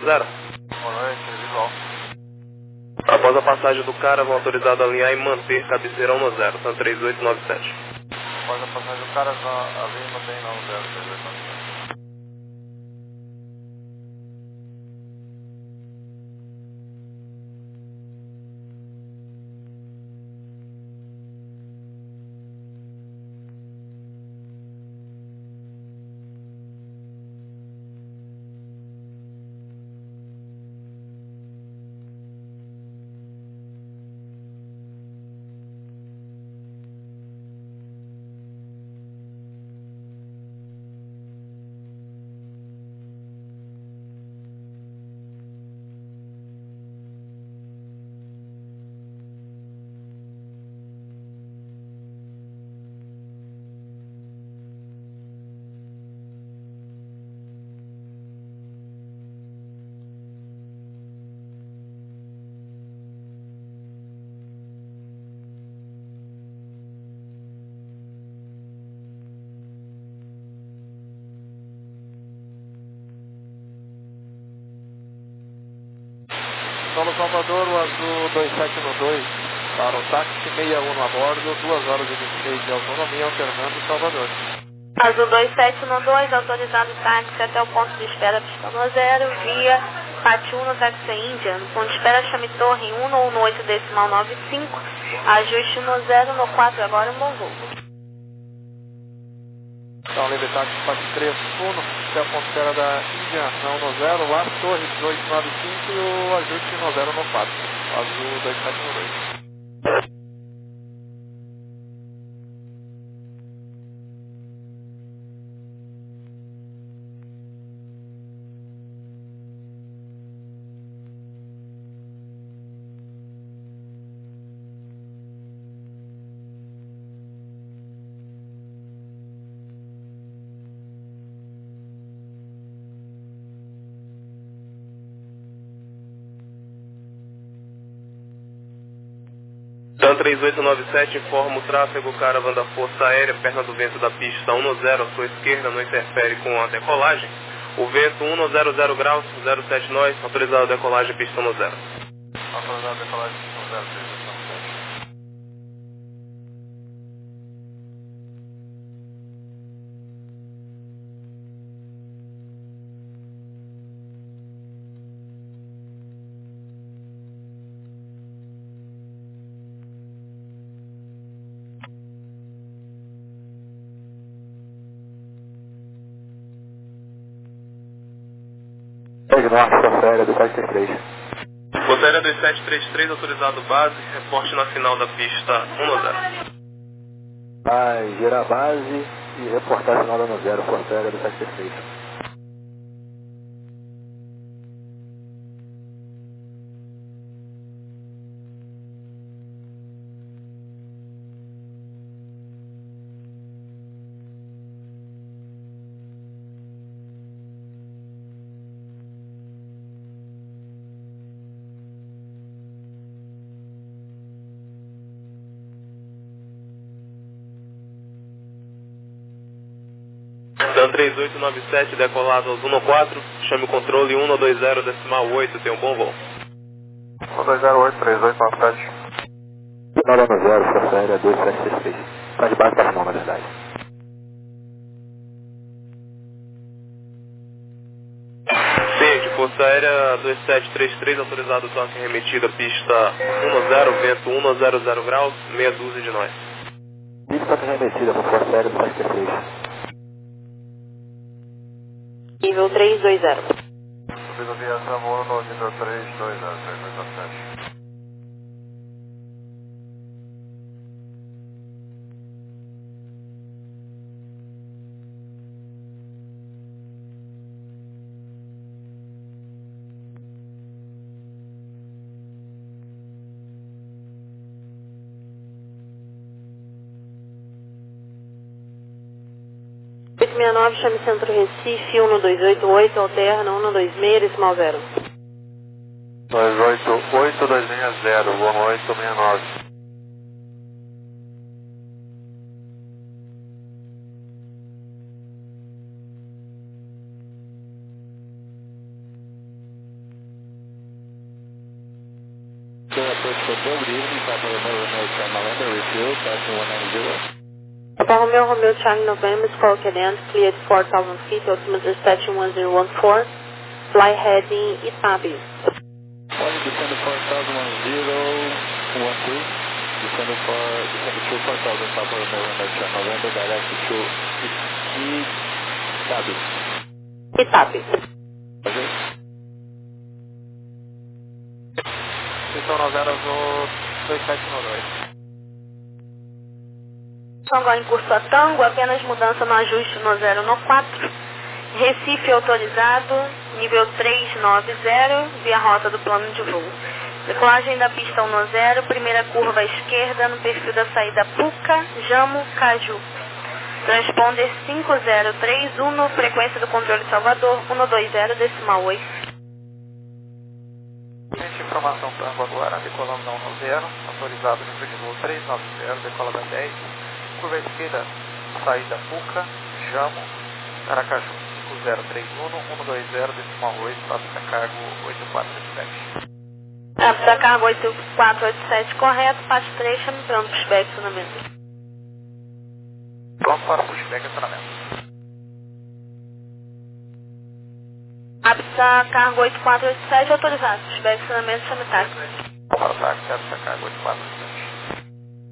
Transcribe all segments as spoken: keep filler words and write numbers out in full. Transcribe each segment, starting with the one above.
Zero. Boa noite, visual. Após a passagem do cara, vão autorizado a alinhar e manter cabeceira um no zero, são três oito nove sete. Após a passagem do cara, ali mantém não zero, três oito nove sete. Solo Salvador, o azul dois sete um dois, para o táxi sessenta e um a bordo, duas horas e vinte e seis de autonomia, alternando Salvador. Azul dois sete um dois, autorizado táxi até o ponto de espera pistão zero, via Patiuno Taxi Índia, no ponto de espera chame torre um no oito decimal nove cinco, ajuste no zero no quatro, agora um bom voo. Então, livre táxi quatro três um, até a ponto de espera da Índia, não no zero, lá torre dezoito nove cinco e o ajuste no zero no quatro, azul dois sete um dois. TAM três oito nove sete, informa o tráfego Caravan da Força Aérea, perna do vento da pista um no zero, à sua esquerda, não interfere com a decolagem. O vento um no zero zero graus, zero sete nós, autorizado a decolagem, pista um no zero. Autorizado a decolagem, pista zero três oito nove sete. Norte, Força Aérea dois sete três três. Força Aérea dois sete três três, autorizado base, reporte na final da pista um no zero. Vai girar a base e reportar final da no zero, Força Aérea dois sete três três. TAM três oito nove sete, decolado azul no quatro, chame o controle um no dois zero decimal oito, tem um bom voo. um dois zero oito três oito nove sete. Final da no zero, Força Aérea dois sete três três. Está de base para final, na verdade. Sim, Força Aérea dois sete três três, autorizado toque remetida, pista um no zero, vento um no zero zero graus, meia dúzia de nós. Pista remetida para Força Aérea dois sete três três. Nível três dois zero. Subida via Zamora no nível três dois zero, três dois nove sete. oito seis nove, chame Centro Recife, um no dois oito oito, alterna um no dois seis, decimal zero. dois oito oito dois seis zero, boa noite, sessenta e nove. First Hotel, good evening, Papa Romeo, Romeo, Charlie November, refuel, passing one nine zero. Papa Romeo, Romeo, Charlie November, Squawk Cadence, cleared four thousand feet, altimeter station one zero one four, fly heading Itabi. One, descend four thousand one two, descend for, descend to four thousand, Papa Romeo, Romeo, Charlie November, direct to Itabi. Itabi. Ok. Então, nós éramos o dois sete um dois. Agora em curso a Tango, apenas mudança no ajuste no zero no quatro. Recife autorizado, nível trezentos e noventa, via rota do plano de voo. Decolagem da pista um no zero, primeira curva à esquerda, no perfil da saída Puca, Jamo, Caju. Transponder cinco zero três um, frequência do controle Salvador, cento e vinte, decimal oito. Informação Tango agora, decolando da um no zero, autorizado nível de voo trezentos e noventa, decola da dez, curva à esquerda, saída Puca, Jamo, Aracaju, cinco zero três um, cento e vinte, decimal oito, passa cargo oito quatro oito sete. Passa cargo oito quatro oito sete, correto, parte três, chame pronto, pushback, acionamento. Pronto para pushback, acionamento. Apsa cargo oito quatro oito sete, autorizado. Pushback, acionamento, chame táxi. Para o táxi, Apsa cargo oito quatro oito sete.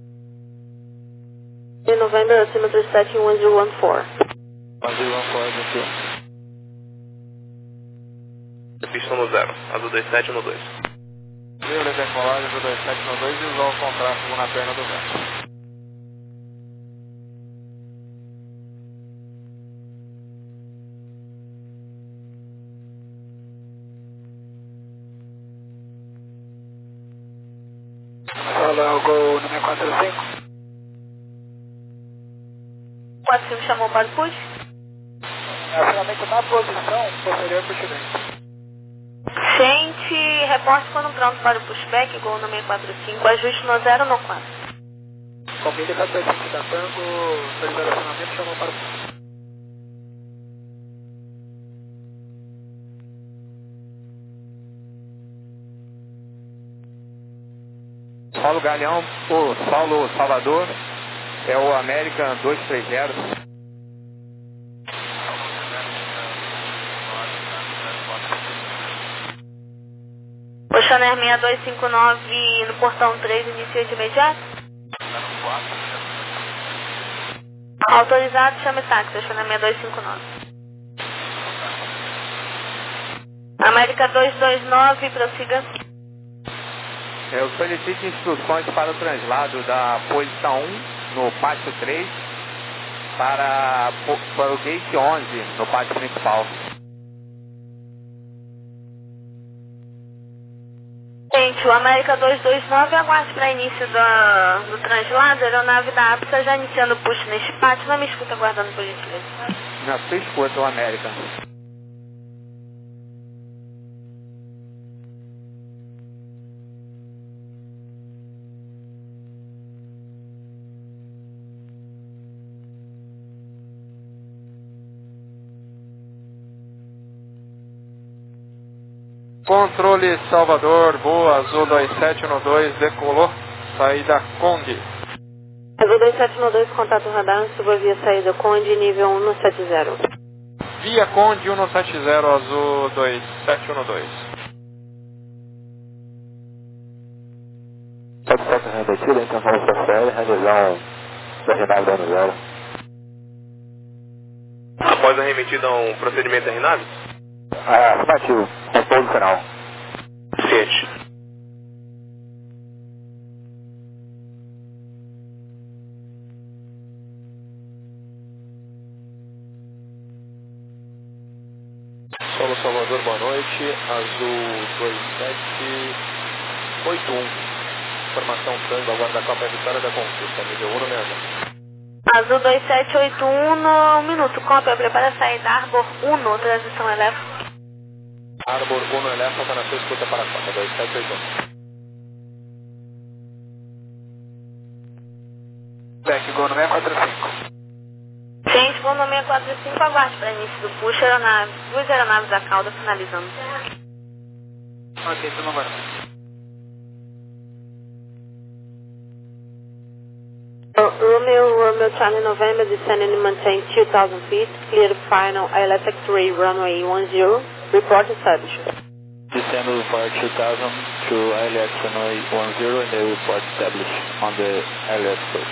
De November, altimeter sete um zero um quatro. um zero um quatro, aqui. Pista no zero, azul dois sete um dois. Livre decolagem do dois sete um dois e usar o contrato na perna do vento. Olá, Gol número quatro cinco. quatro cinco chamou para o push? Finalmente na posição posterior pushback. Gente, reporte quando pronto para o pushback, Gol número quatro cinco, ajuste no zero no quatro. Família quatro cinco da Tango, relacionamento chamou para o push. Paulo Galeão, o Paulo Salvador, é o American dois três zero. Oceaner seis dois cinco nove no portão três, inicia de imediato. Autorizado, chame táxi, Oceaner seis dois cinco nove. América dois dois nove, prossiga. Eu solicito instruções para o translado da posição um no pátio três para, para o gate onze no pátio principal. Gente, o América dois dois nove aguarde para início do, do translado, a aeronave da Apsa já iniciando o push neste pátio, não me escuta aguardando por gentileza. Na sua escuta, o América. Controle Salvador, voo azul dois sete um dois, decolou, saída Conde. Azul dois sete um dois, contato radar, suba via saída Conde, nível um sete zero. Via Conde um sete zero, azul dois sete um dois. sete sete remetido, intenção do C C L, revisão da Renave da zero. Após a remetida a um procedimento da Renave? Ah, afirmativo. Repouso final. Ciente. Solo Salvador, boa noite. Azul dois sete oito um. Formação Tango, aguarda a Copa Vitória da Conquista. Nível um no mesmo. Azul dois sete oito um, no um minuto. Cópia, prepara a saída Arbor um, transição elétrica. Arbor um no Elétrica, está na sua escuta para a Copa dois sete oito um. Back, Gol no seis quatro cinco. Gente, Gol no seis quatro cinco, aguarde para início do push, aeronave, duas aeronaves da cauda finalizando. Ok, tudo bom. Romeo, Romeo, Charlie, November, descending and maintain two thousand feet, clear final, I L S X-ray, runway one zero, report established. Descend for two thousand to I L S runway one zero and the report established on the I L S first.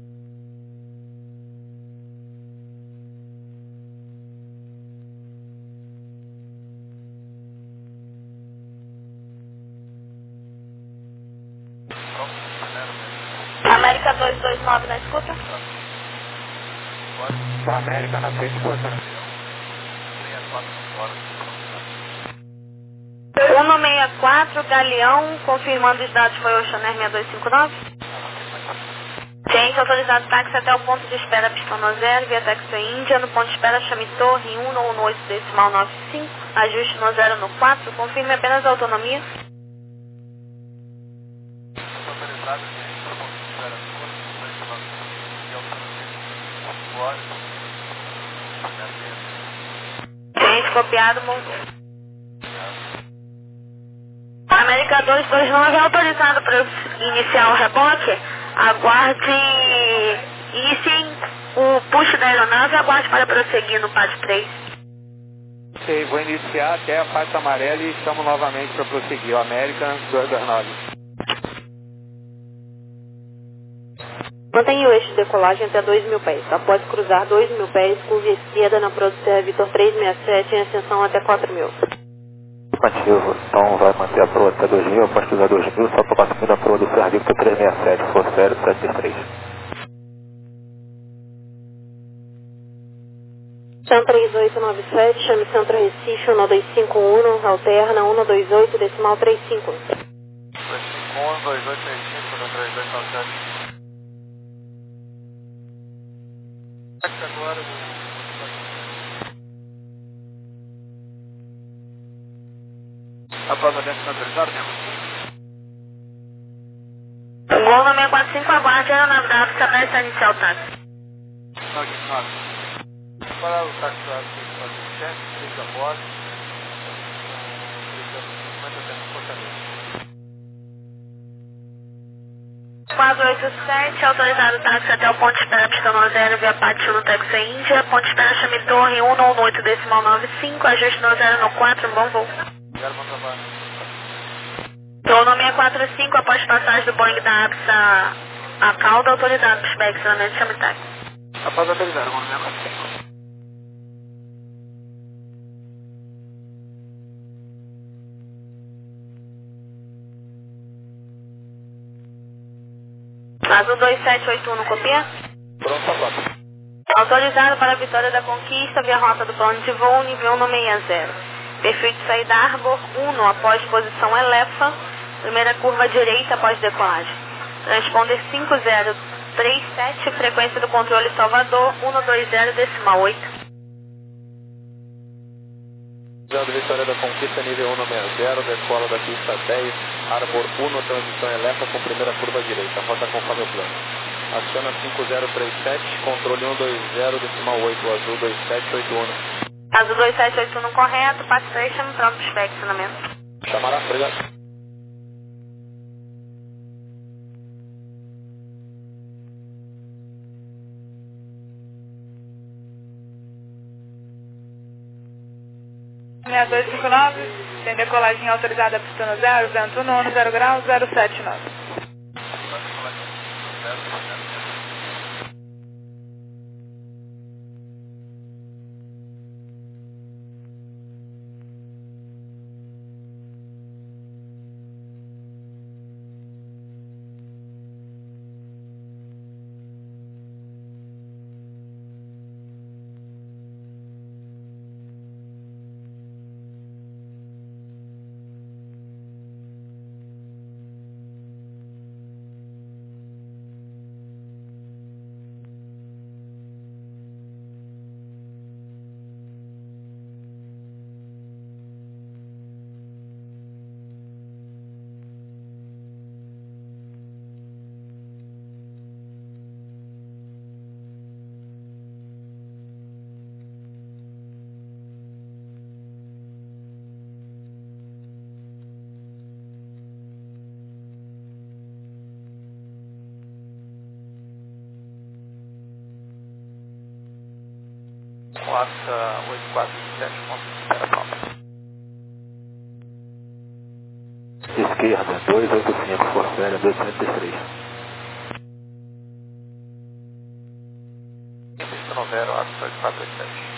América dois dois nove na escuta. América na frente, escuta. cento e sessenta e quatro, Galeão, confirmando os dados foi Oceanair seis dois cinco nove. Gente, autorizado táxi até o ponto de espera pistão no zero, via taxi Índia, no ponto de espera chame torre um no oito decimal nove cinco, ajuste no zero no quatro, confirme apenas a autonomia. Gente, copiado, montou. América dois dois nove é autorizado para iniciar o reboque. Aguarde, iniciem o push da aeronave e aguarde para prosseguir no P A D três. Ok, vou iniciar até a faixa amarela e chamo novamente para prosseguir. O American dois dois nove. Mantenha o eixo de decolagem até dois mil pés. Após cruzar dois mil pés, curva esquerda na Producer Vitor trezentos e sessenta e sete em ascensão até quatro mil. Afirmativo, então vai manter a proa até dois mil, após cruzar dois mil, só para seguir a proa do Sierra Victor trezentos e sessenta e sete, for zero sete três. Cham três oito nove sete, chame Centro Recife, um dois cinco um, alterna um dois oito, decimal três cinco. dois cinco um, dois oito três cinco, três dois nove sete. Agora a prova dentro está autorizada, né? Gol no seis quatro cinco, aguarde a aeronave da África para a inicial táxi. Não, aqui, não. Para o táxi da África, fazer o chefe, três a bordo. quatro oito sete, autorizado o táxi até o ponto de espera pistão no zero via Pátio no Taxi Índia, ponto de espera chame torre um no oito decimal nove cinco, ajuste no zero no quatro, bom voo. Obrigado, bom trabalho. Gol no seis quatro cinco, após passagem do Boeing da ABSA a cauda, autorizado pushback, extremamente chame táxi. Após autorizado, gol no seis quatro cinco. Azul dois sete oito um no copia. Pronto, agora. Autorizado para a Vitória da Conquista via rota do plano de voo, nível um seis zero. Perfil de saída Arbor um após posição Elefa, primeira curva direita após decolagem. Transponder cinco zero três sete, frequência do controle Salvador, um dois zero decimal oito. Vitória da Conquista, nível um seis zero, decola da pista dez, Arbor um, transição Elefa com primeira curva direita, rota conforme o plano. Aciona cinco zero três sete, controle um dois zero, decimal oito, azul dois sete oito um. Azul dois sete oito um correto, passe três, chame pronto para estacionamento. Chamará, obrigado. seis dois cinco nove, tem decolagem autorizada pistão zero, vento nono, zero grau, zero sete nove. passa oito quatro sete, ponto de espera própria. Esquerda, dois oito cinco, Força Aérea dois cento e três. Pista no zero, Axis oito quatro oito sete.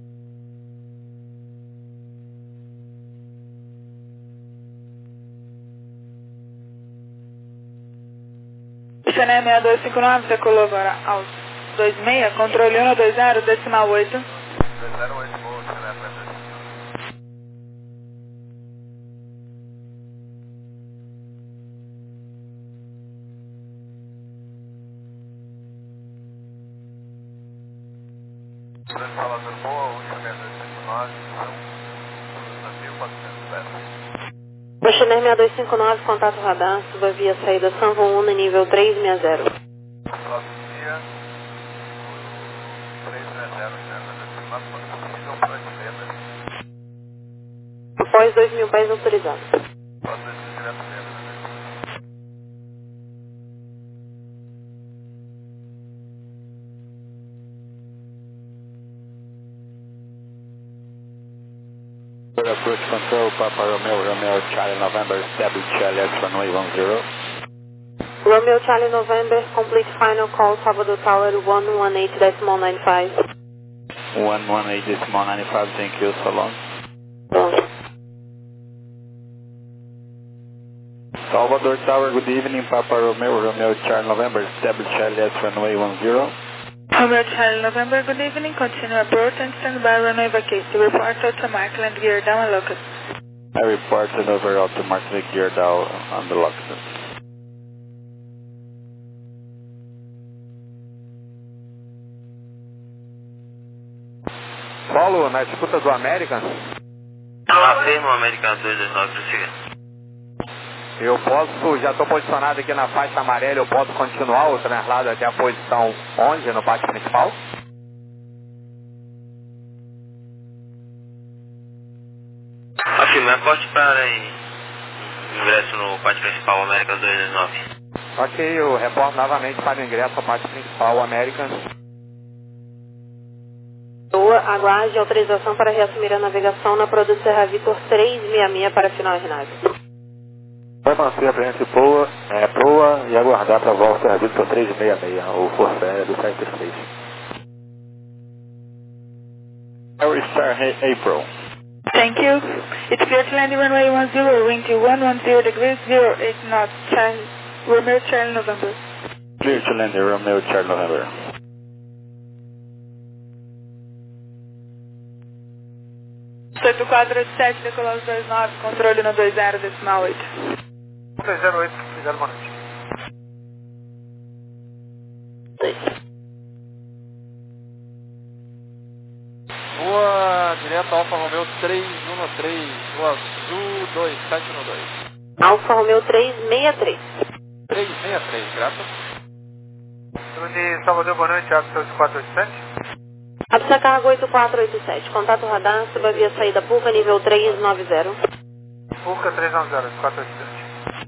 Chennai seis dois cinco nove, decolou agora aos dois seis, controle um dois zero, decimal oito. dois zero oito, boa, Chennai seis dois cinco. Salvador, boa, o Chennai seis dois cinco nove, são mil e quatrocentos metros. Chennai seis dois cinco nove, contato radar, suba via saída San Juan nível trezentos e sessenta. Próximo dia, trezentos e sessenta, né? Quando possível, prateleira. Após dois mil pés autorizados. Pode descer direto mesmo, né? Approach control, Papa Romeo, Romeo Charlie November, establish Charlie X runway one zero. Romeo Charlie November, complete final call, Salvador Tower one one eight decimal nine five. one one eight decimal nine five, thank you, so long. Salvador Tower, good evening, Papa Romeo, Romeo Charlie November, establish Charlie X runway one zero. Romeo Charlie November, good evening, continue approach and stand by runway vacancy. Report to Mark, land gear down and locus. I reported over out to Mark, the gear down on the locus. Paulo, na escuta do American? Afirma, American dois dois nove, prossiga. Eu posso, já estou posicionado aqui na faixa amarela, eu posso continuar o translado até a posição onze no pátio principal? Afirma, corte para ingresso no pátio principal, American dois dois nove. Ok, eu reporto novamente para o ingresso ao pátio principal, American. Aguarde autorização para reassumir a navegação na Produto Serra Vitor trezentos e sessenta e seis para final de nave. Vai manter a frente proa, é, proa e aguardar para a volta Serra Vitor trezentos e sessenta e seis, ou Força Aérea do sete três. Air Star April. Thank you. It's clear to land runway one zero, wind to one one zero degrees, zero eight knots, Charlie, Romeo Charlie November. Clear to land Romeo Charlie November. oito quatro oito sete, decolou aos dois nove, controle no dois zero, decimal oito. dois zero oito, obrigado, boa noite. Voa direto Alfa Romeo trezentos e treze, voa Azul dois sete um dois. Alfa Romeo trezentos e sessenta e três. trezentos e sessenta e três, graças. Tudo de Salvador, boa noite, Apsa oito quatro oito sete. Apsa cargo oito quatro oito sete, contato radar, suba via saída Puca nível trezentos e noventa. Puca trezentos e noventa, oito quatro oito sete.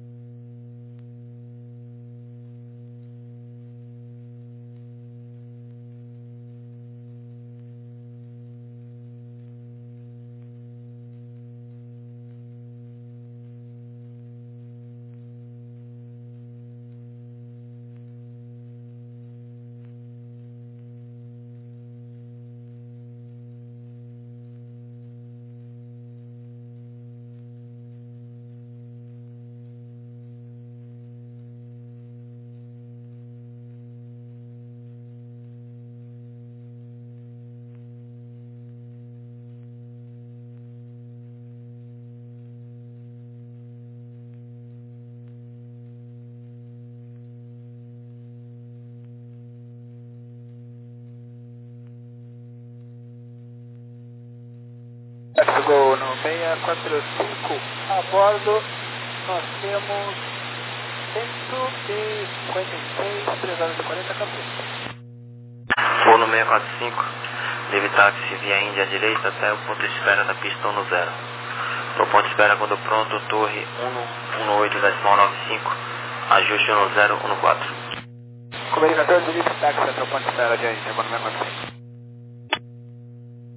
Chegou no seis quatro cinco, a bordo nós temos cento e cinquenta e seis, três horas e quarenta Campinas. Voo no seis quatro cinco, deve táxi via Índia à direita até o ponto de espera da pista um zero. No ponto de espera quando pronto, torre um um oito decimal nove cinco, ajuste um zero um quatro. Comunicador, dirige táxi até o ponto de espera de Índia, quando seis quatro cinco.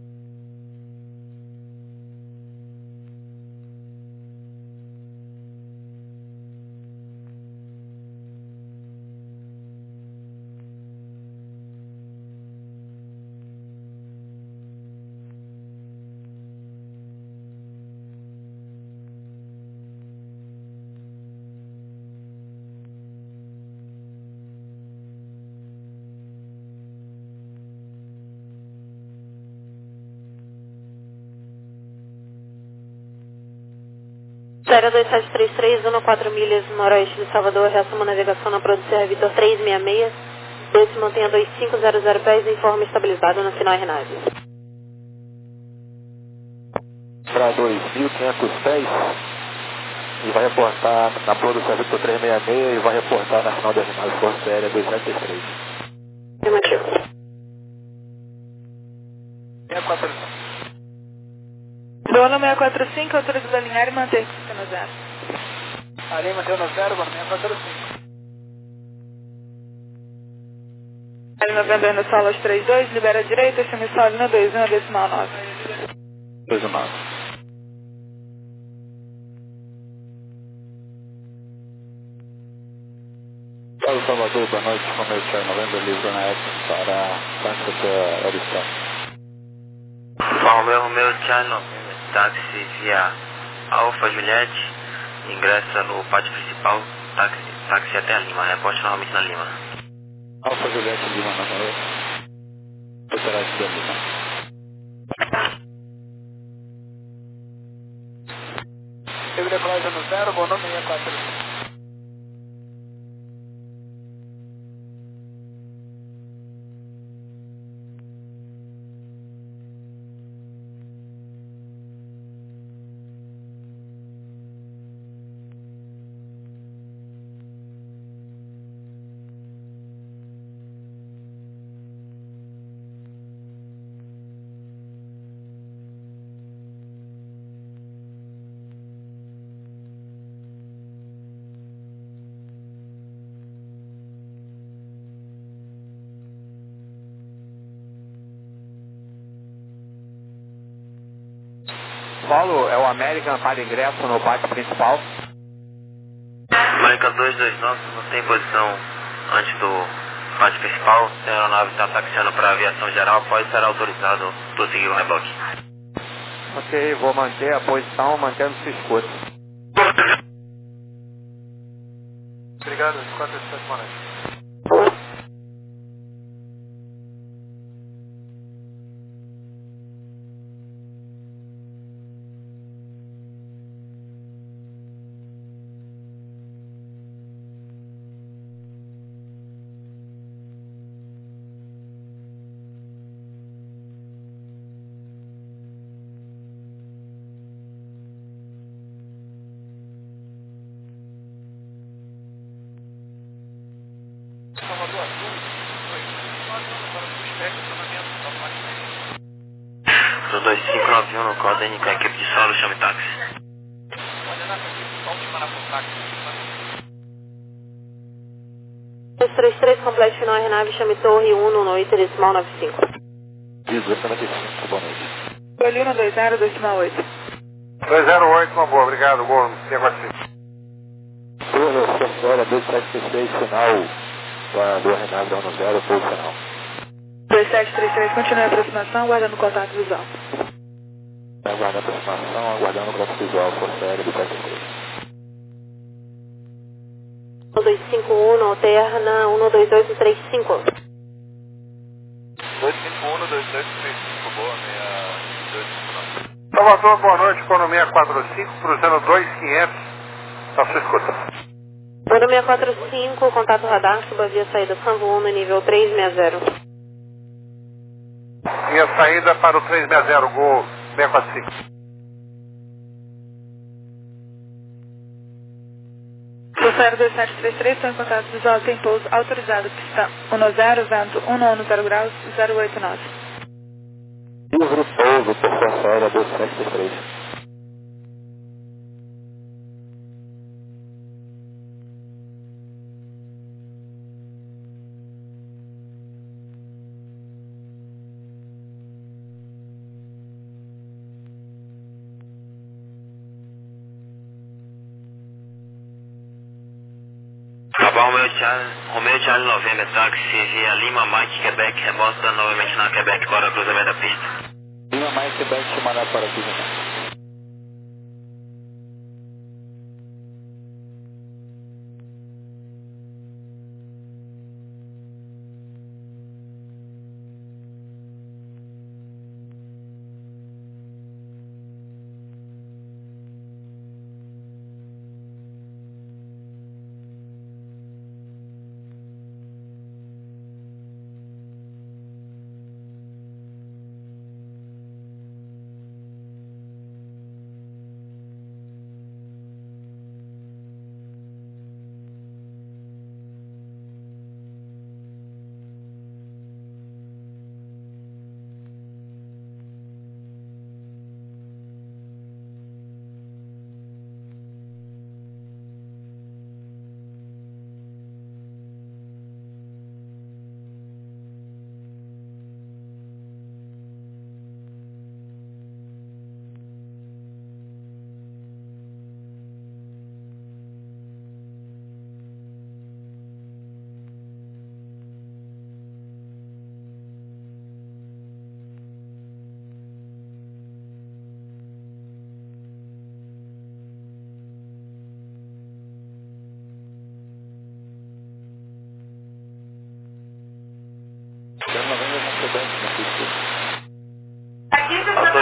Série dois sete três três, zona quatro milhas noroeste de Salvador, reação navegação na Producer Vitor três seis seis, dois mantenha dois cinco zero zero pés em forma estabilizada no final Renave. Para dois mil e quinhentos pés, e vai reportar na Producer Vitor três seis seis e vai reportar na final da Renave Força Aérea dois sete três três. Afirmativo. seis quatro cinco. Bono seis quatro cinco, autorizado a alinhar e manter com no zero. Alinha, mantém no zero, Bono seis quatro cinco. Novembro no solo três dois, libera a direita, chama solo no dois um, decimal nove. dois nove. Paulo Salvador, boa noite, comercial Novembro, livro na época para Frankfurt Aerostruck. Romeu, Romeu, Channel, táxi via Alfa Juliette, ingressa no pátio principal, táxi, táxi até a Lima, reporte normalmente na Lima. Alfa Juliette Lima, Novembro, Operário da Lima. Teve decolagem no zero, Bono seis quatro cinco. Paulo, é o American para ingresso no pátio principal. América dois dois nove, não tem posição antes do pátio principal, a aeronave está taxiando para aviação geral, pode ser autorizado prosseguir o reboque. Ok, vou manter a posição, mantendo-se escuta. Obrigado, quatro sete, boa noite. Salvador Azul, Do dois cinco nove um no código N K, equipe de solo, chame táxi. dois três três, complete final Renave, chame Torre um no oito, decimal nove cinco. dezoito noventa e cinco, boa noite. Colina dois zero, decimal oito. dois zero oito, uma boa, obrigado, Bono seis quatro cinco. Bruno, Força Aérea dois sete três três, final da do Renave da um zero, posicional. dois sete três três, continue a aproximação, aguardando contato visual. Aguardando a aproximação, aguardando o contato visual, Força Aérea dois sete três três. dois cinco um, alterna um dois oito três cinco. dois cinco um, dois dois três cinco, boa, seis dois cinco nove. Salvador, boa noite, Bono seis quatro cinco, cruzando dois quinhentos, está sua escuta. Bono seis quatro cinco, contato radar, suba via saída Sanvo um no nível três seis zero. Minha saída para o três seis zero, Gol seis quatro cinco. Força Aérea dois sete três três, está em contato visual, tem pouso autorizado, pista um zero, vento um zero graus, zero oito nove. Livre pouso por Força Aérea dois sete três três. Romeu Charlie, Romeu Charlie Novembro, táxi via Lima, Mike, Quebec, reporta novamente na Quebec para o cruzamento da pista. Lima, Mike, Quebec, chamará para cruzamento.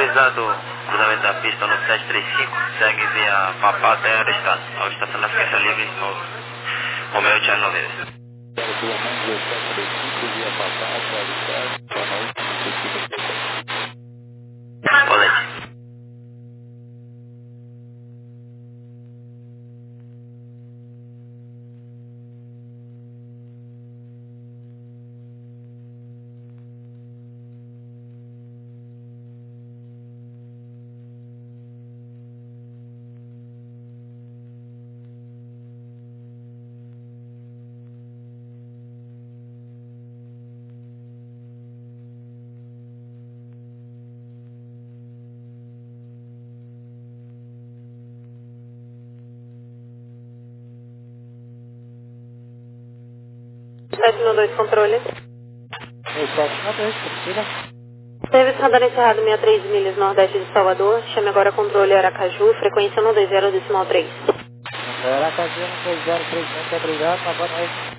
Autorizado o cruzamento da pista no sete três cinco, segue via Papá até a estação, a estação da Frequência Livre, no Romeo Charlie Noveira. Boa noite. sete um dois, controle. sete um dois, Priscila. Serviço radar encerrado sessenta e três milhas nordeste de Salvador. Chame agora controle Aracaju, frequência um dois zero decimal três. Aracaju um dois zero três, muito obrigado, uma boa noite.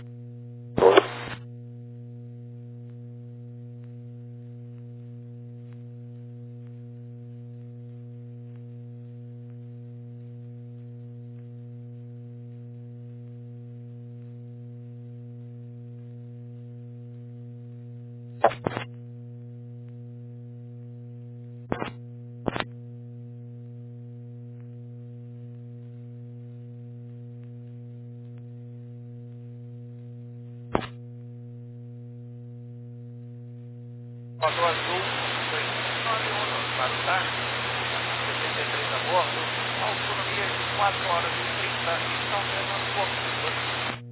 Motor Azul, dois cinco nove um, para o táxi, setenta e três a bordo, autonomia de quatro horas e trinta, estão levando Porto.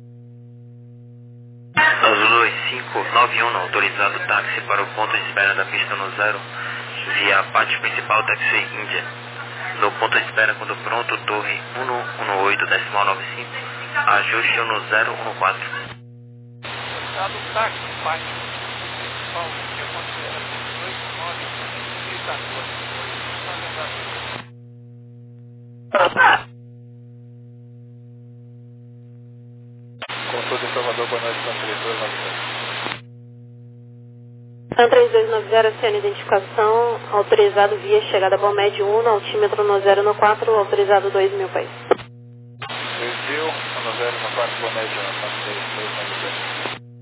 Azul dois cinco nove um, autorizado táxi para o ponto de espera da pista no zero, via a parte principal Taxi Índia. No ponto de espera quando pronto, torre um um oito decimal noventa e cinco, ajuste no zero um quatro. Autorizado táxi, parte principal, que considera dois nove e quatorze, estão levando. Consulta em Salvador, boa noite, com três dois nove zero. An três dois nove zero, sendo identificação, autorizado via chegada Bom Médio um, altímetro no zero no quatro, autorizado dois mil pés. dois mil, no zero no quatro, boa média, com três dois nove zero.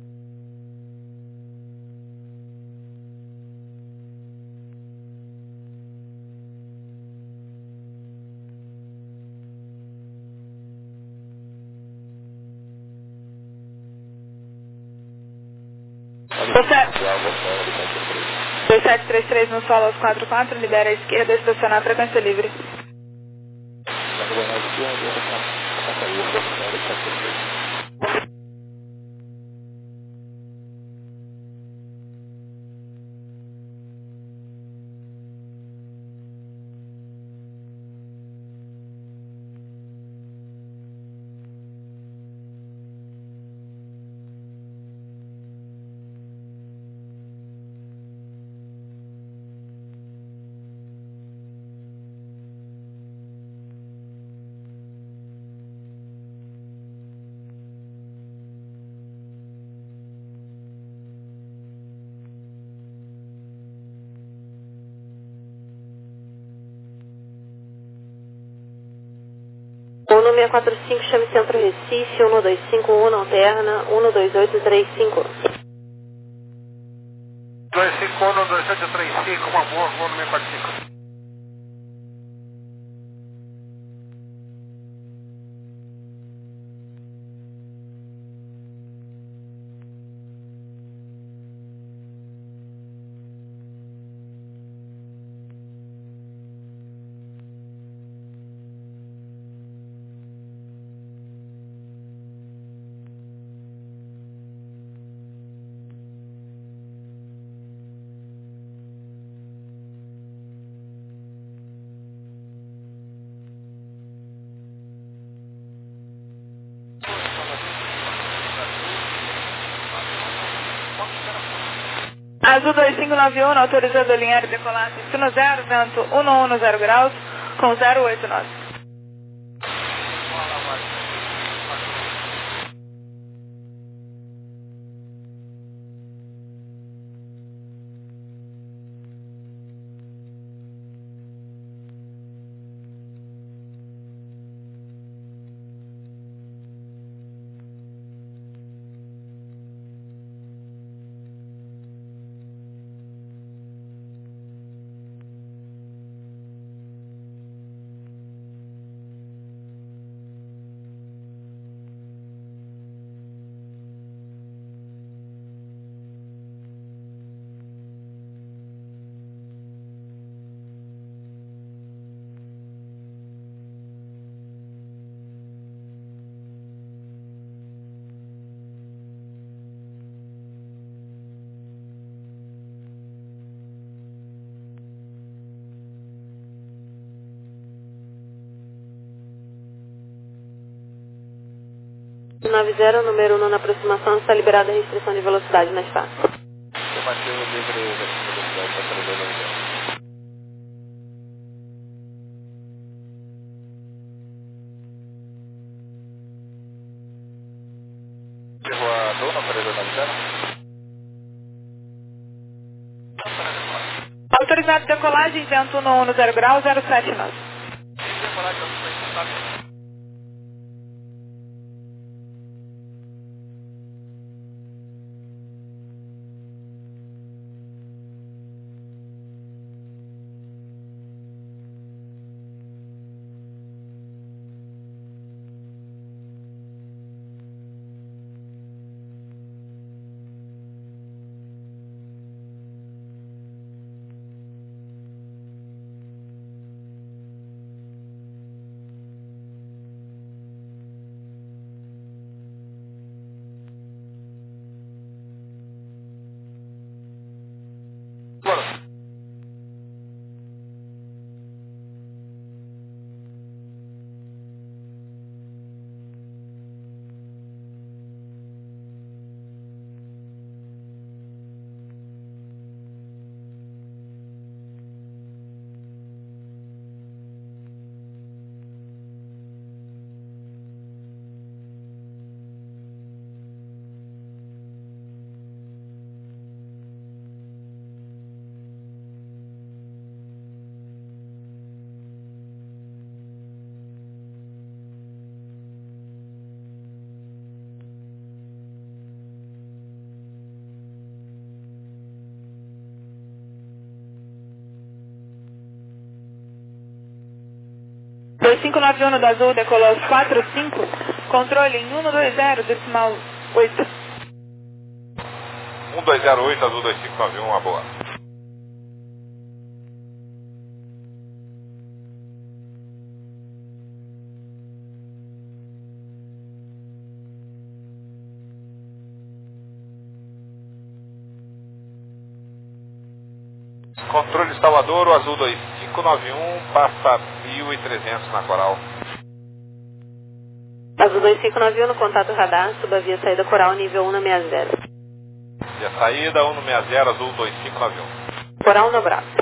dois sete três três no solo aos quatro quatro, libera a esquerda, estacionar frequência livre. um seis quatro cinco, chame Centro Recife, um dois cinco um, alterna, um dois oito três cinco. dois cinco um, dois oito três cinco, uma boa, voo no seis quatro cinco. Azul dois cinco nove um, autorizado a alinhar e decolar destino zero, vento um um zero graus, com zero oito nove. nove zero, número um na aproximação, está liberada a restrição de velocidade na estrada. Afirmativo, livre velocidade para três dois nove zero. Rua Dona, três dois nove zero. Autorizado decolagem, vento no, no zero grau, zero sete nove. dois cinco nove um do azul, decolou quatro cinco, controle em um dois zero, decimal oito. um dois zero oito, azul dois cinco nove um, uma boa. Controle Salvador, o azul dois cinco nove um, passa mil e trezentos na Coral. Azul dois cinco nove um no contato radar, suba via saída Coral, nível um na sessenta. E a saída um no sessenta, azul dois cinco nove um. Coral no Bravo.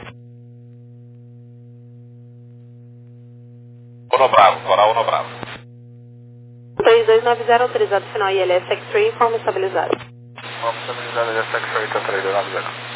No Bravo, Coral no Bravo. três dois nove zero, autorizado final I L S X-Ray, forma estabilizada. Vamos estabilizar a I L S X-Ray, tá três dois nove zero.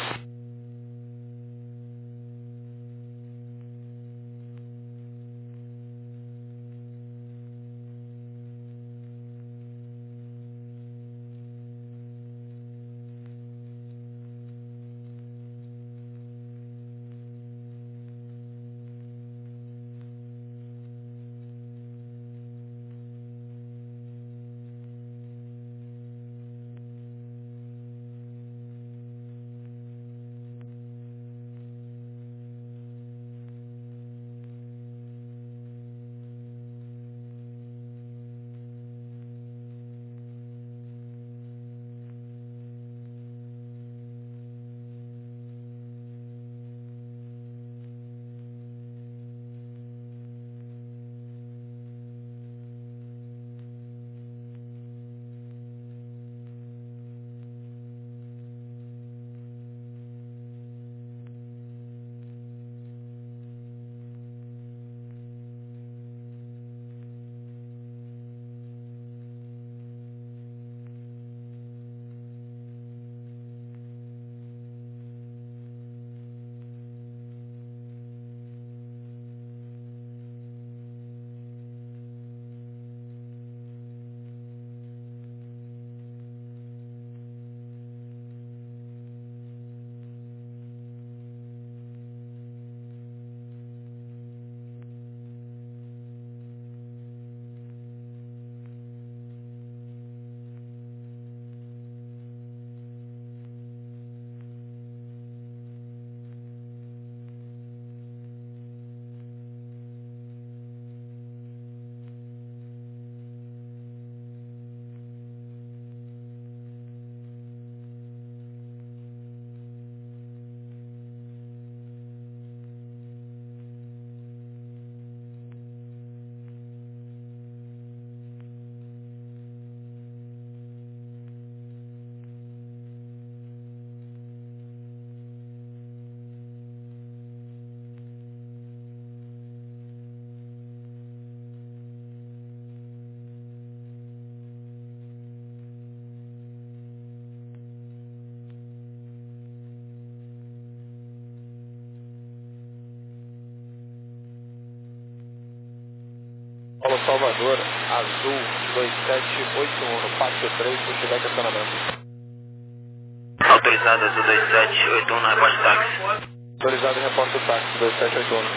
Salvador, Azul dois sete oito um, no Pátio três, pushback acionamento. Autorizado Azul dois sete oito um, no reporte táxi. Autorizado reporte táxi dois sete oito um.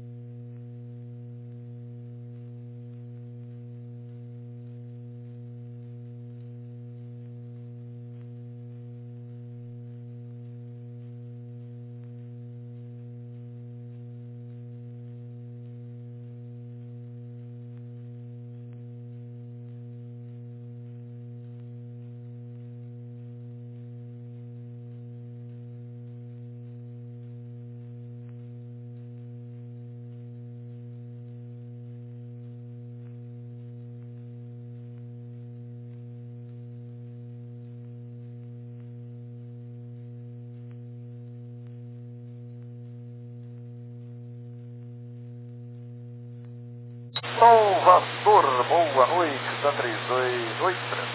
Salvador, boa noite, da três dois oito três.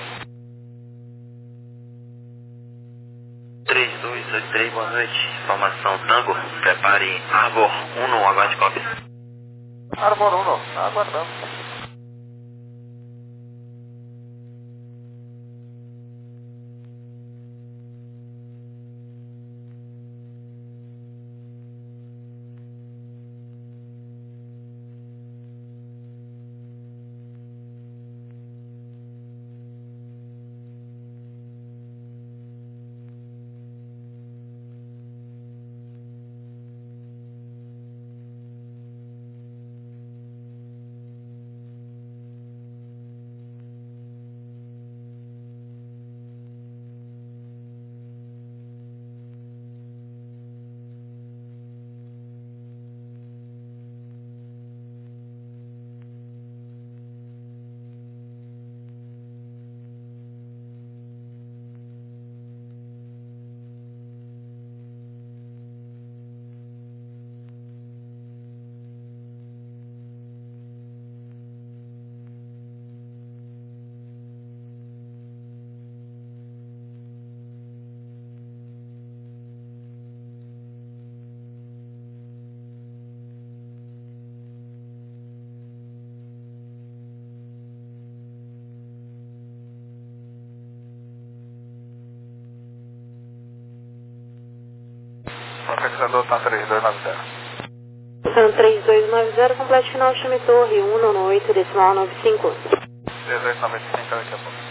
três dois oito três, boa noite. Informação Tango, prepare Arbor um no aguarde cópia. Arbor um, aguardando. Pesquisador está três dois nove zero. São três dois nove zero, completo final, chame torre um nove oito, decimal nove cinco. três dois nove cinco, daqui a pouco.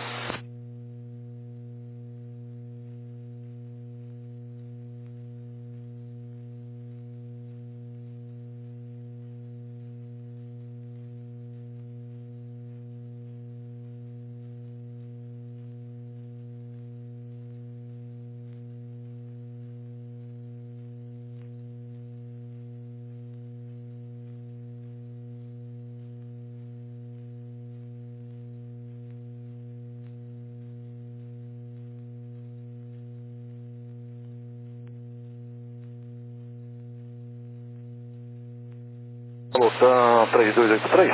Lotan três dois oito três.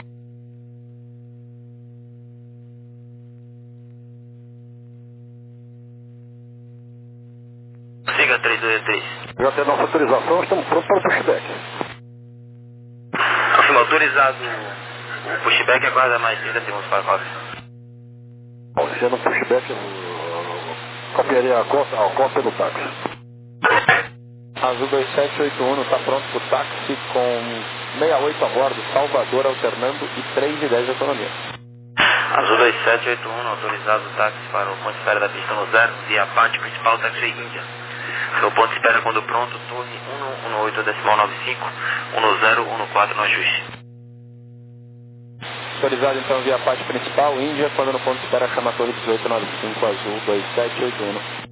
Siga três dois oito três. Já tem nossa autorização, estamos prontos para o pushback. Afirma, autorizado o pushback, aguarda mais trinta segundos para a cópia. Bom, se no pushback, eu copiaria a cópia, a cópia do táxi. Azul dois sete oito um está pronto para o táxi com sessenta e oito a bordo, Salvador alternando e três e dez de autonomia. Azul dois sete oito um, autorizado o táxi para o ponto de espera da pista no zero, via parte principal táxi Índia. No ponto de espera quando pronto, torre um um oito, decimal nove cinco, um zero um quatro no ajuste. Autorizado então via parte principal, Índia, quando no ponto de espera chama a torre dezoito nove cinco, Azul dois sete oito um.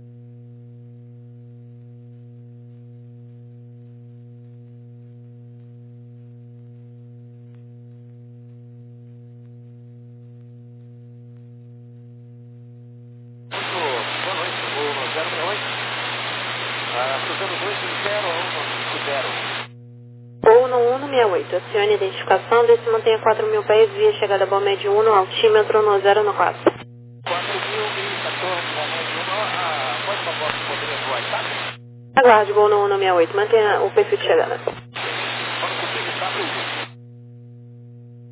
Ou no um seis oito, acione a identificação, desce mantenha quatro mil pés, via chegada Bom Médio um, altímetro no zero no quatro. quatro mil e quatorze, Bom Médio um, pode favor, poderia voar, tá? Aguarde, Gol no um seis oito, mantenha o perfil de chegada.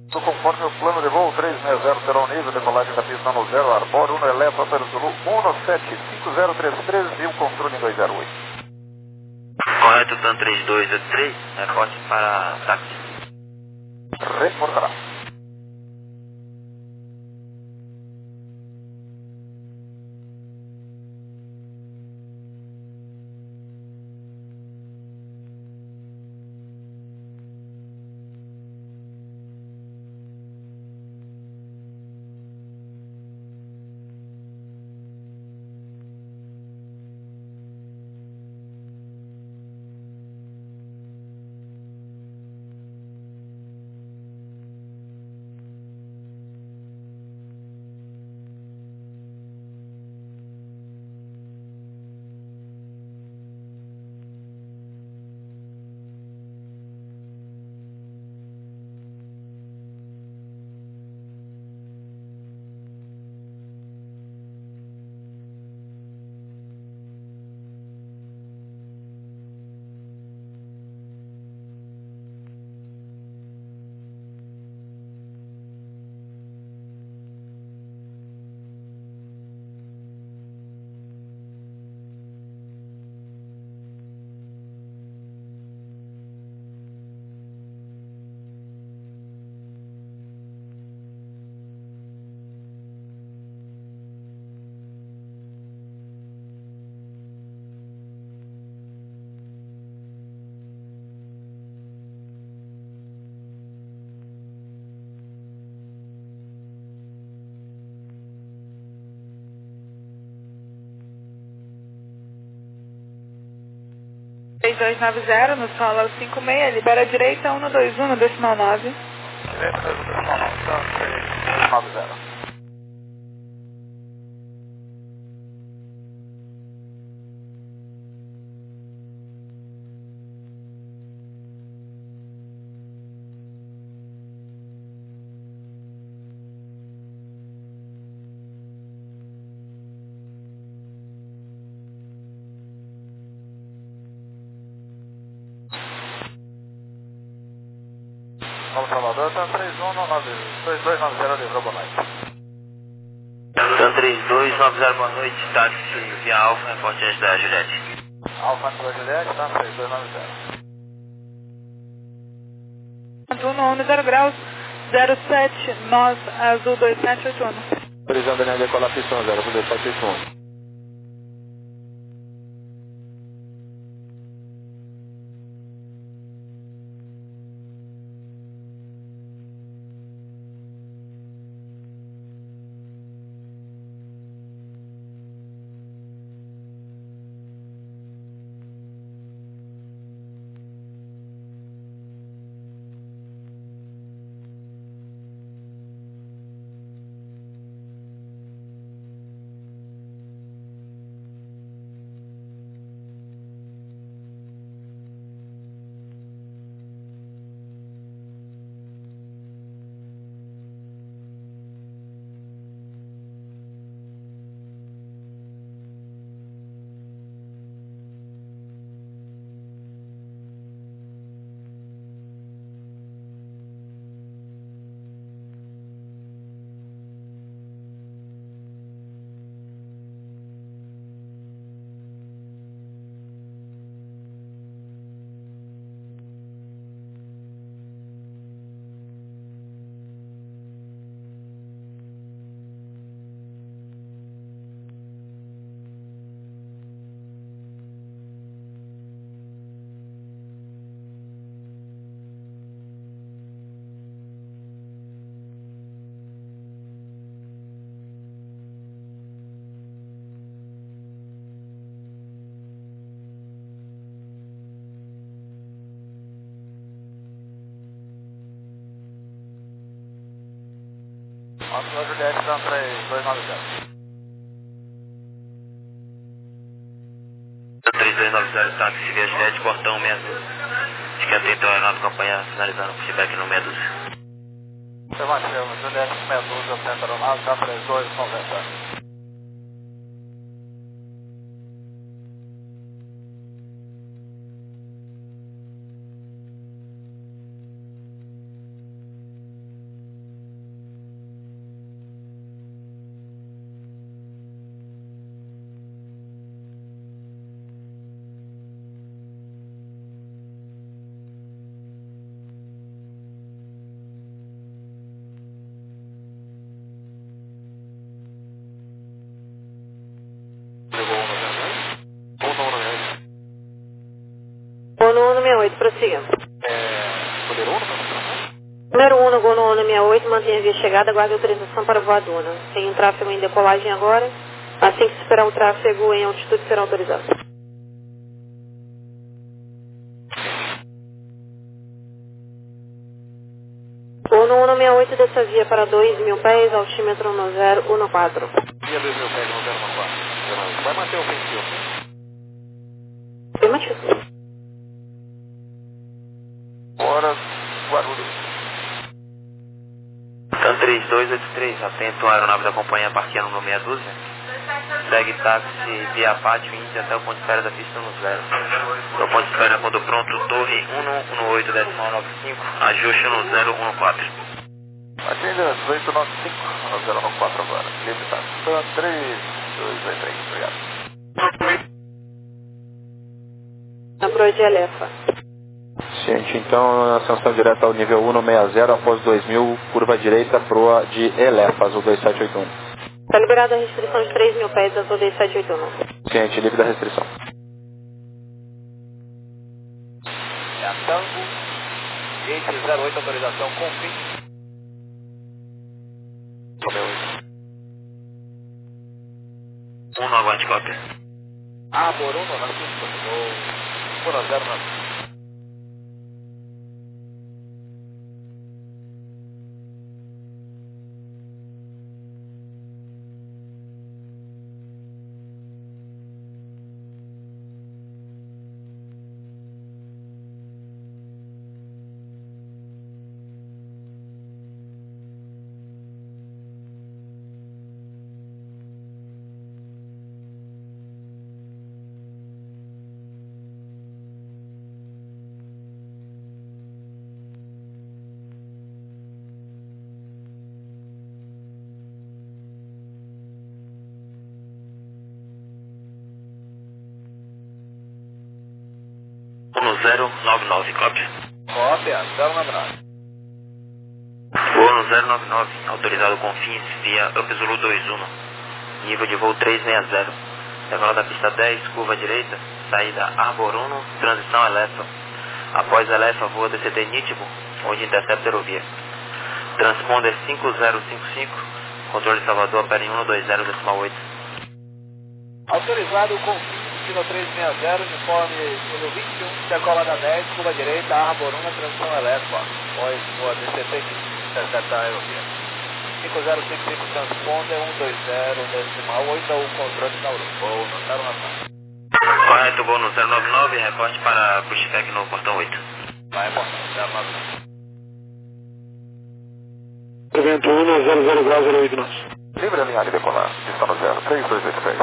Estou conforme o plano de voo três seis zero, será o nível, decolagem da pista no zero, Arbor um, eleva para o Zulu um sete cinco zero três três e o controle em dois zero oito. Correto, Tan três dois oito três, reporte para táxi. Reportará. três dois nove zero, no solo cinco seis, libera a direita um dois um, no decimal nove. Direita no decimal nove, então três dois nove zero. Paulo Salvador, Tan três um nove dois dois nove zero, livrou, boa noite. Tan três dois nove zero, boa noite, táxi via Alfa, reporte antes da Juliette. Alfa da Juliette, Tan três dois nove zero. um no zero graus, zero sete, nós, azul dois sete oito um. Previsão Daniel decolar pista no zero, dois sete oito um. Alfa da Juliette, Tan três dois nove zero. três dois nove zero, táxi via Juliette, portão meia dúzia. Fique atento à aeronave acompanhar, sinalizando o feedback no meia dúzia. Afirmativo, Juliette meia dúzia, atento à aeronave, Tan três dois nove zero. Prosseguindo. É, número um, não? Número um, no Gol no sessenta e oito, mantenha a via chegada, aguarde autorização para voar Duna. Tem um tráfego em decolagem agora. Assim que superar o tráfego em altitude, será autorizado. Gol no sessenta e oito, dessa via para dois mil pés, altímetro no zero um quatro. Via dois mil pés, no zero um quatro. Vai manter o ofensivo, sim? Afirmativo. Horas, Guarulhos. TAM três dois oito três, atento à aeronave da companhia parqueando no meia dúzia. Segue táxi via Pátio Índia até o ponto de espera da pista no zero. No ponto de espera, quando pronto, torre um um oito decimal nove cinco, ajuste no zero um quatro. Atenda dezoito noventa e cinco, no zero um quatro agora. Livre táxi. TAM três dois oito três, obrigado. Na proa de Elefa. Ciente, então, ascensão direta ao nível um sessenta após dois mil, curva direita, proa de Elefa, azul dois sete oito um. Está liberada a restrição de três mil pés, azul dois sete oito um. Ciente, livre da restrição. É a Tango, gate zero oito, autorização com fim. um no aguante cópia. Ah, Boruno, na pista. Vou por zero na pista. no zero nove nove, cópia. Cópia, zero nove nove. Voo no zero nove nove, autorizado com fins via Up Zulu dois um, nível de voo trezentos e sessenta. Decola da pista dez, curva direita, saída Arbor um, transição Elefa. Após Elefa, voa D C T Nítibo, onde intercepta aerovia. Transponder cinco zero cinco cinco, controle Salvador, opera em um dois zero decimal oito. Autorizado com Kilo trezentos e sessenta, uniforme número vinte e um, decola da dez, curva direita, Arbor um, transição Elefa. Após voa D C T intercepta a aerovia. cinco zero cinco cinco, transponder um dois zero decimal oito, o controle Nauru. Voo no zero nove nove. Correto, voo no zero nove nove, reporte para pushback no portão oito. Vai, portão zero nove nove. Evento um zero zero grau zero oito nós. Livre alinhado e decolar. Pista no zero três dois oito três.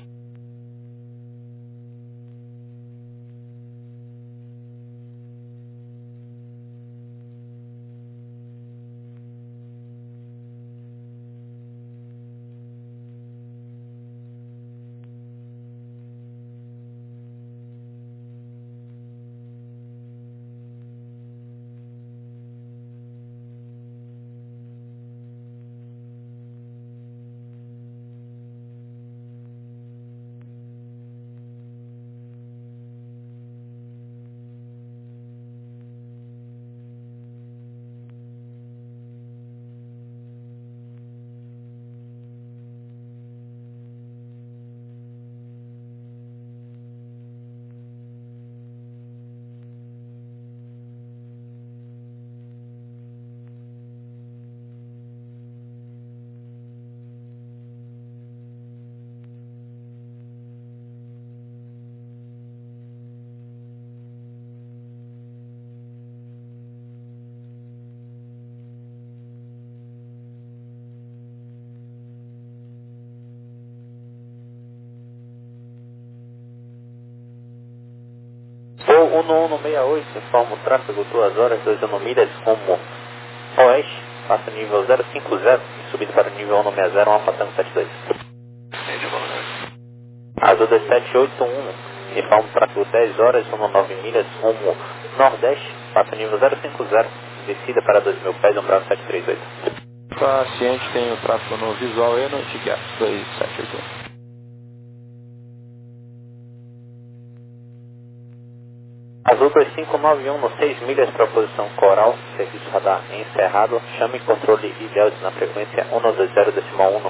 Voo um um seis oito, informa o tráfego duas horas, dois milhas rumo oeste, passa nível zero cinco zero e subindo para o nível um sessenta, Alfa Tango setenta e dois. Azul dois sete oito um, informa o tráfego dez horas, nove milhas rumo nordeste, passa nível zero cinco zero, descida para dois mil pés, umbral sete três oito. Paciente tem o tráfego no visual e no Itigar dois sete oito um. Azul Azul dois cinco nove um no seis milhas para a posição Coral, serviço radar encerrado, chame controle e delta na frequência um dois zero decimal um.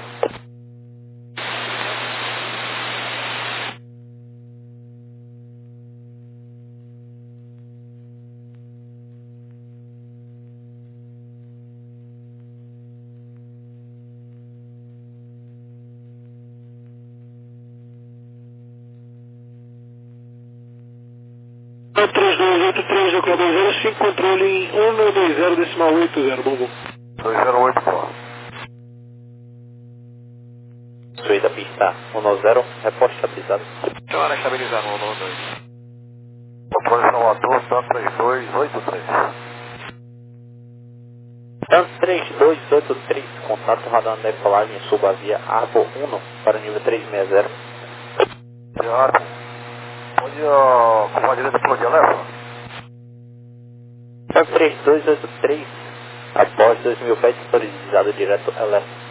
três dois oito três da Cobra zero cinco, controle em um dois zero decimal oito zero, bom bom. dois zero oito, pô. Suí da pista um zero, reporte estabilizado. Senhora, estabilizado, um dois. Controle Salvador, TAM três dois oito três. TAM três dois oito três, contato radar na decolagem, suba via Arbor um para nível trezentos e sessenta. Senhora, onde a companhia da Flor de Aleva? TAM três dois oito três, após dois mil pés, autorizado direto a leste.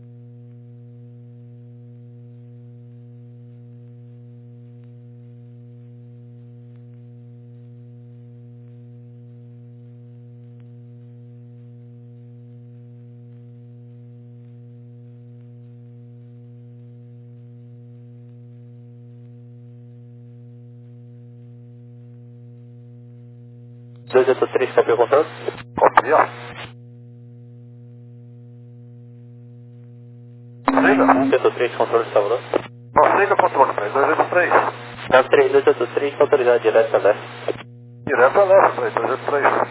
dois oito três, copia o controle? Copia. Siga. dois oito três, controle de Salvador. Não, siga controle, três dois oito três. TAM três dois oito três, autorizado direto a leste. Direto a leste, três dois oito três.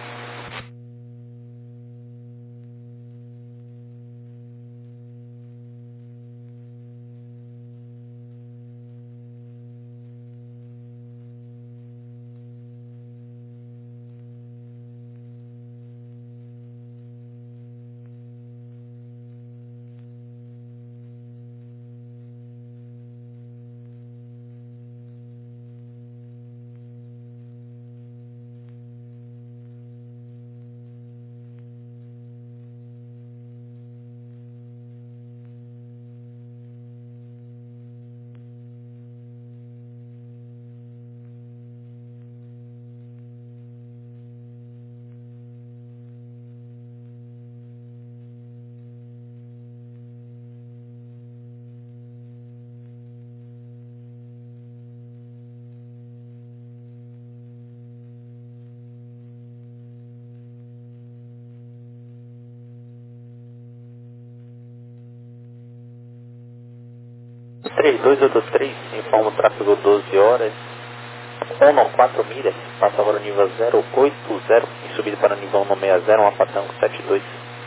três dois oito três, informa o tráfego doze horas, um quatro milhas, passa agora o nível zero oito zero e subida para o nível um seis zero, uma Patango sete dois.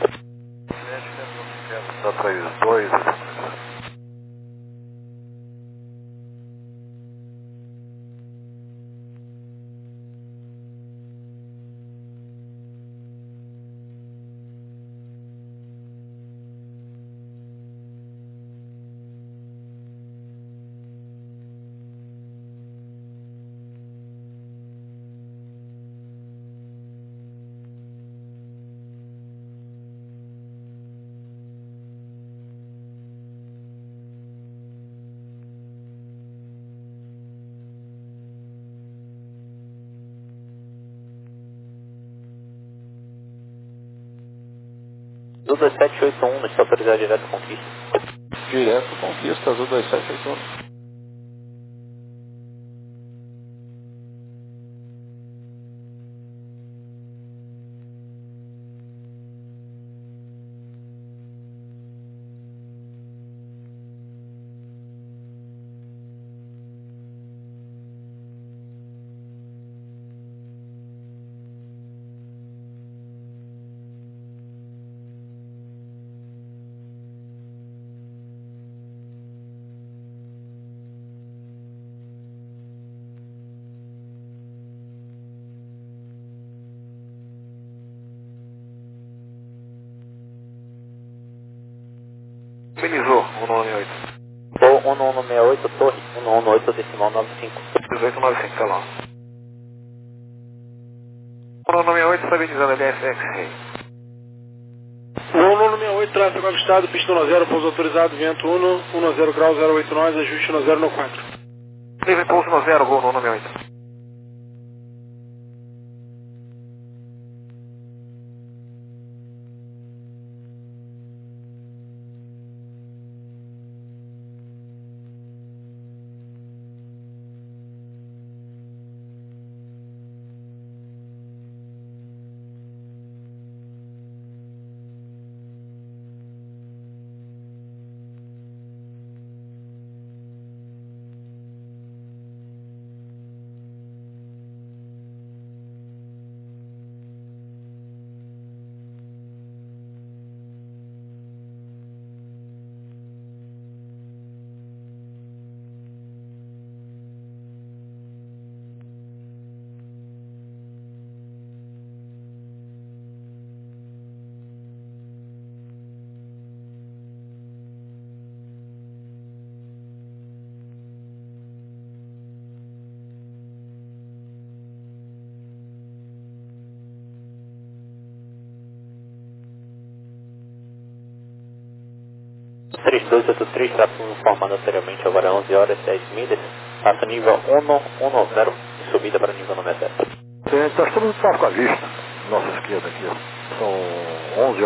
TAM três dois. Azul dois sete oito um, está autorizado direto conquista. Direto conquista, Azul dois sete oito um. Finalizou, um nove oito. Voo um um seis oito, torre, um um oito decimal nove cinco. dezoito nove cinco, tá lá. um um seis oito, estabilizando L S X-Ray. um um seis oito, tráfego avistado, pista um zero, pouso autorizado, vento um, um zero grau, zero oito nós, ajuste um zero no quatro. Nível pouso um zero, voo um um seis oito. três dois oito três, tráfego informado anteriormente, agora onze horas, dez milhas, passa nível um um zero e subida para nível número zero. Nós estamos no tráfego à vista, nossa esquerda aqui. São onze